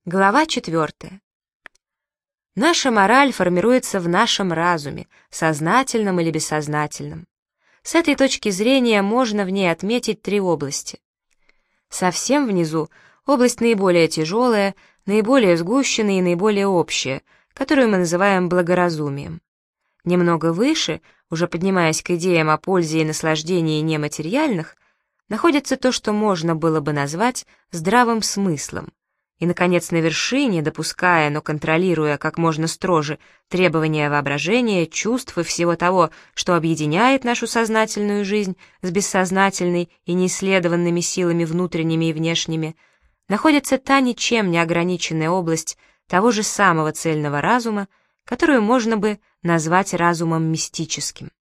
Глава 4. Наша мораль формируется в нашем разуме, сознательном или бессознательном. С этой точки зрения можно в ней отметить три области. Совсем внизу область наиболее тяжелая, наиболее сгущенная и наиболее общая, которую мы называем благоразумием. Немного выше, уже поднимаясь к идеям о пользе и наслаждении нематериальных, находится то, что можно было бы назвать здравым смыслом. И, наконец, на вершине, допуская, но контролируя как можно строже требования воображения, чувств и всего того, что объединяет нашу сознательную жизнь с бессознательной и неисследованными силами внутренними и внешними, находится та ничем не ограниченная область того же самого цельного разума, которую можно бы назвать разумом мистическим.